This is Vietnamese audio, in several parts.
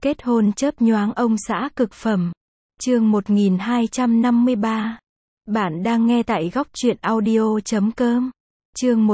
Kết hôn chớp nhoáng ông xã cực phẩm. Chương 1253. Bạn đang nghe tại góc truyện audio.com. Chương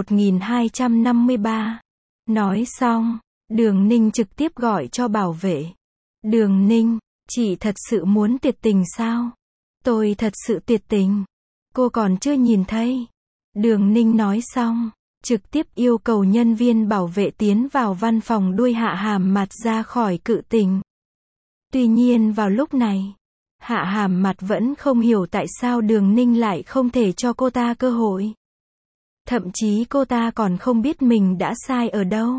1253. Nói xong, Đường Ninh trực tiếp gọi cho bảo vệ. Đường Ninh, chị thật sự muốn tuyệt tình sao? Tôi thật sự tuyệt tình. Cô còn chưa nhìn thấy. Đường Ninh nói xong, trực tiếp yêu cầu nhân viên bảo vệ tiến vào văn phòng đuôi Hạ Hàm Mặt ra khỏi cự tình. Tuy nhiên vào lúc này, Hạ Hàm Mặt vẫn không hiểu tại sao Đường Ninh lại không thể cho cô ta cơ hội. Thậm chí cô ta còn không biết mình đã sai ở đâu.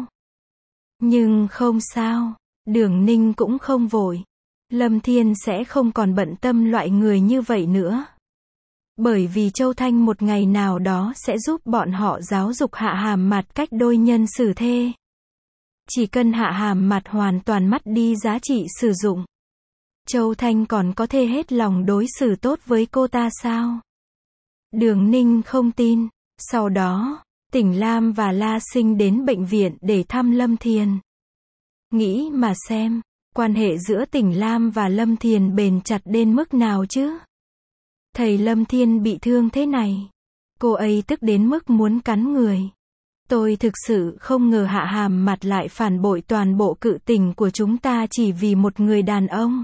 Nhưng không sao, Đường Ninh cũng không vội. Lâm Thiên sẽ không còn bận tâm loại người như vậy nữa. Bởi vì Châu Thanh một ngày nào đó sẽ giúp bọn họ giáo dục Hạ Hàm Mặt cách đối nhân xử thế. Chỉ cần Hạ Hàm Mặt hoàn toàn mất đi giá trị sử dụng, Châu Thanh còn có thể hết lòng đối xử tốt với cô ta sao? Đường Ninh không tin. Sau đó, Tỉnh Lam và La Sinh đến bệnh viện để thăm Lâm Thiền. Nghĩ mà xem, quan hệ giữa Tỉnh Lam và Lâm Thiền bền chặt đến mức nào chứ? Thầy Lâm Thiên bị thương thế này, cô ấy tức đến mức muốn cắn người. Tôi thực sự không ngờ Hạ Hàm Mặt lại phản bội toàn bộ cự tình của chúng ta chỉ vì một người đàn ông.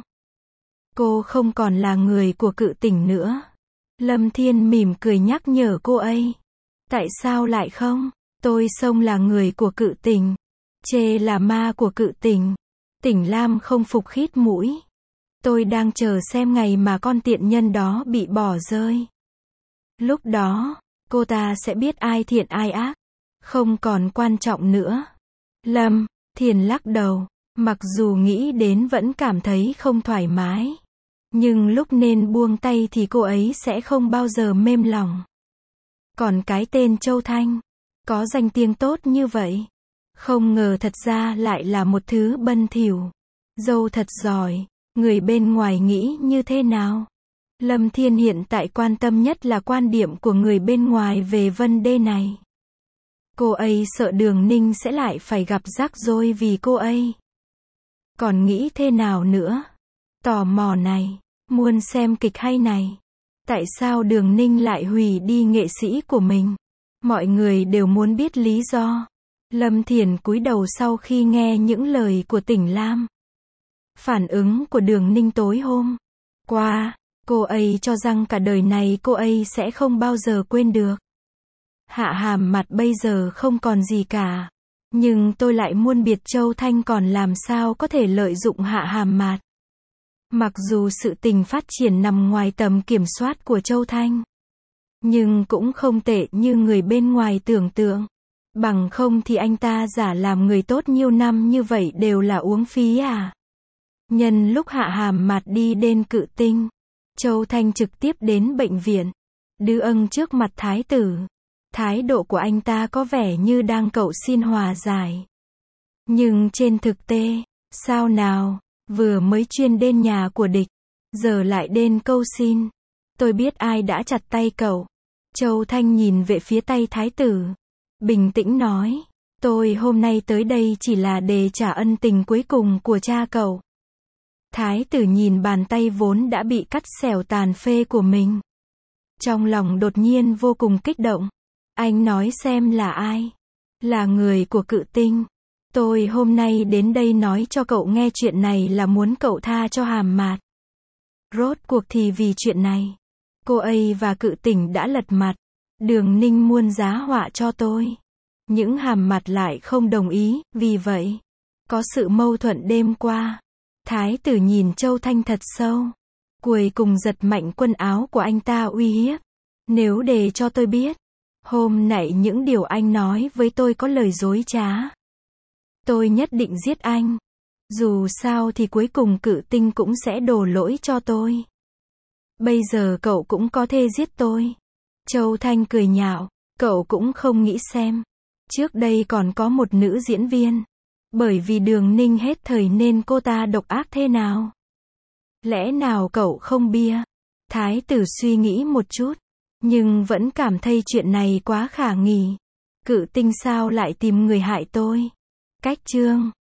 Cô không còn là người của cự tình nữa. Lâm Thiên mỉm cười nhắc nhở cô ấy. Tại sao lại không? Tôi xông là người của cự tình. Chê là ma của cự tình. Tỉnh Lam không phục khít mũi. Tôi đang chờ xem ngày mà con tiện nhân đó bị bỏ rơi. Lúc đó, cô ta sẽ biết ai thiện ai ác. Không còn quan trọng nữa. Lâm Thiền lắc đầu. Mặc dù nghĩ đến vẫn cảm thấy không thoải mái. Nhưng lúc nên buông tay thì cô ấy sẽ không bao giờ mềm lòng. Còn cái tên Châu Thanh, có danh tiếng tốt như vậy. Không ngờ thật ra lại là một thứ bẩn thỉu. Dâu thật giỏi, người bên ngoài nghĩ như thế nào? Lâm Thiên hiện tại quan tâm nhất là quan điểm của người bên ngoài về vấn đề này. Cô ấy sợ Đường Ninh sẽ lại phải gặp rắc rối vì cô ấy. Còn nghĩ thế nào nữa? Tò mò này, muốn xem kịch hay này. Tại sao Đường Ninh lại hủy đi nghệ sĩ của mình? Mọi người đều muốn biết lý do. Lâm Thiền cúi đầu sau khi nghe những lời của Tỉnh Lam. Phản ứng của Đường Ninh tối hôm qua, cô ấy cho rằng cả đời này cô ấy sẽ không bao giờ quên được. Hạ Hàm Mặt bây giờ không còn gì cả. Nhưng tôi lại muôn biệt Châu Thanh còn làm sao có thể lợi dụng Hạ Hàm Mặt. Mặc dù sự tình phát triển nằm ngoài tầm kiểm soát của Châu Thanh, nhưng cũng không tệ như người bên ngoài tưởng tượng. Bằng không thì anh ta giả làm người tốt nhiều năm như vậy đều là uống phí à. Nhân lúc Hạ Hàm Mặt đi đến cự tinh, Châu Thanh trực tiếp đến bệnh viện, đưa ân trước mặt thái tử. Thái độ của anh ta có vẻ như đang cầu xin hòa giải. Nhưng trên thực tế, sao nào, vừa mới chuyên đến nhà của địch, giờ lại đến câu xin. Tôi biết ai đã chặt tay cậu. Châu Thanh nhìn về phía tay thái tử, bình tĩnh nói, tôi hôm nay tới đây chỉ là để trả ân tình cuối cùng của cha cậu. Thái tử nhìn bàn tay vốn đã bị cắt xẻo tàn phế của mình. Trong lòng đột nhiên vô cùng kích động. Anh nói xem là ai? Là người của cự tinh. Tôi hôm nay đến đây nói cho cậu nghe chuyện này là muốn cậu tha cho Hàm Mặt. Rốt cuộc thì vì chuyện này, cô ấy và cự tình đã lật mặt. Đường Ninh muôn giá họa cho tôi. Những Hàm Mặt lại không đồng ý, vì vậy, có sự mâu thuẫn đêm qua. Thái tử nhìn Châu Thanh thật sâu. Cuối cùng giật mạnh quần áo của anh ta uy hiếp. Nếu để cho tôi biết, hôm nãy những điều anh nói với tôi có lời dối trá, tôi nhất định giết anh. Dù sao thì cuối cùng cự tinh cũng sẽ đổ lỗi cho tôi. Bây giờ cậu cũng có thể giết tôi. Châu Thanh cười nhạo, cậu cũng không nghĩ xem. Trước đây còn có một nữ diễn viên. Bởi vì Đường Ninh hết thời nên cô ta độc ác thế nào? Lẽ nào cậu không bia? Thái tử suy nghĩ một chút, nhưng vẫn cảm thấy chuyện này quá khả nghi. Cự tinh sao lại tìm người hại tôi? Cách chương